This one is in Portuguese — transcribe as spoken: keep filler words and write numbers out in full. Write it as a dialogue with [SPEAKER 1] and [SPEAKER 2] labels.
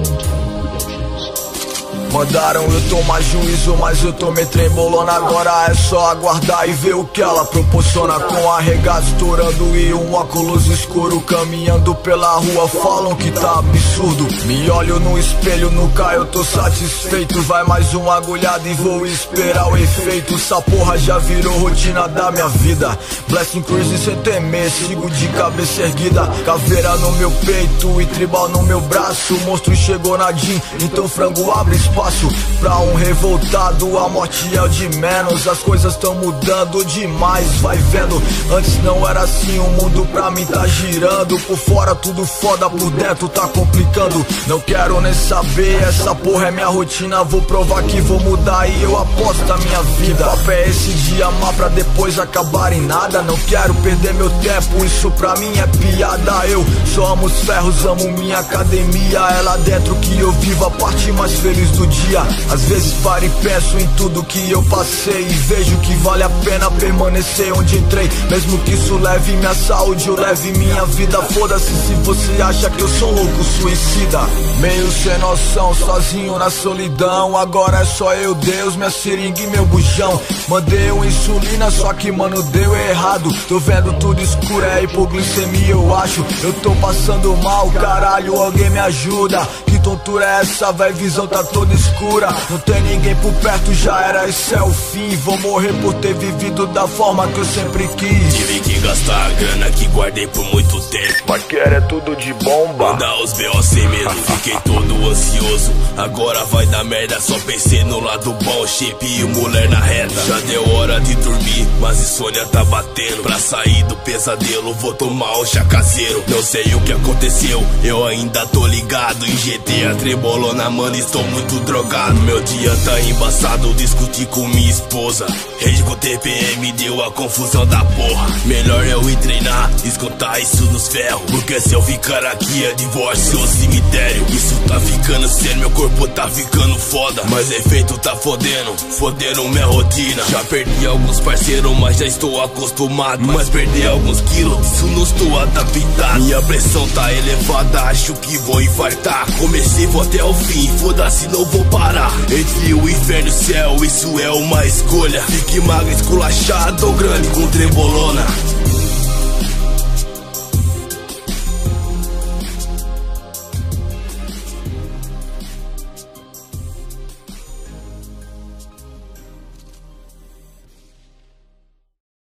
[SPEAKER 1] Mandaram eu tomar juízo, mas eu tomei trembolona. Agora é só aguardar e ver o que ela proporciona. Com arregaço estourando e um óculos escuro, caminhando pela rua, falam que tá absurdo. Me olho no espelho, nunca eu tô satisfeito. Vai mais uma agulhada e vou esperar o efeito. Essa porra já virou rotina da minha vida. Blessing crazy sem temer, sigo de cabeça erguida. Caveira no meu peito e tribal no meu braço. O monstro chegou na Jean, então frango abre espaço. Pra um revoltado a morte é o de menos. As coisas tão mudando demais, vai vendo. Antes não era assim, o mundo pra mim tá girando. Por fora tudo foda, por dentro tá complicando. Não quero nem saber, essa porra é minha rotina. Vou provar que vou mudar e eu aposto na minha vida. Que papo é esse de amar pra depois acabar em nada? Não quero perder meu tempo, isso pra mim é piada. Eu só amo os ferros, amo minha academia. É lá dentro que eu vivo a parte mais feliz do dia. Às vezes paro e penso em tudo que eu passei e vejo que vale a pena permanecer onde entrei. Mesmo que isso leve minha saúde, eu leve minha vida. Foda-se se você acha que eu sou louco suicida. Meio sem noção, sozinho na solidão. Agora é só eu, Deus, minha seringa e meu bujão. Mandei uma insulina, só que mano deu errado. Tô vendo tudo escuro, é hipoglicemia eu acho. Eu tô passando mal, caralho, alguém me ajuda. Que tontura é essa, véi, visão tá toda escura. Não tem ninguém por perto, já era, esse é o fim. Vou morrer por ter vivido da forma que eu sempre quis.
[SPEAKER 2] Tive que gastar a grana que guardei por muito tempo.
[SPEAKER 1] Mas quer é tudo de bomba.
[SPEAKER 2] Mandar os B O sem medo, fiquei todo ansioso. Agora vai dar merda, só pensei no lado bom. Shape e o mulher na reta. Já deu hora de dormir, mas insônia tá batendo. Pra sair do pesadelo, vou tomar um chá caseiro. Não sei o que aconteceu, eu ainda tô ligado. Injetei a trebolona, mano, estou muito drogado. Meu dia tá embaçado, discuti com minha esposa. Rede com T P M deu a confusão da porra. Melhor eu ir treinar, escutar isso nos ferros. Porque se eu ficar aqui é divórcio ou cemitério. Isso tá ficando sério, meu corpo tá ficando foda. Mas efeito tá fodendo, fodendo minha rotina. Já perdi alguns parceiros, mas já estou acostumado. Mas perder alguns quilos, isso não estou adaptado. Minha pressão tá elevada, acho que vou infartar. Comecei, vou até o fim, foda-se, não vou parar. Entre o inferno e o céu, isso é uma escolha. Fique magro, esculachado ou grande com trebolona.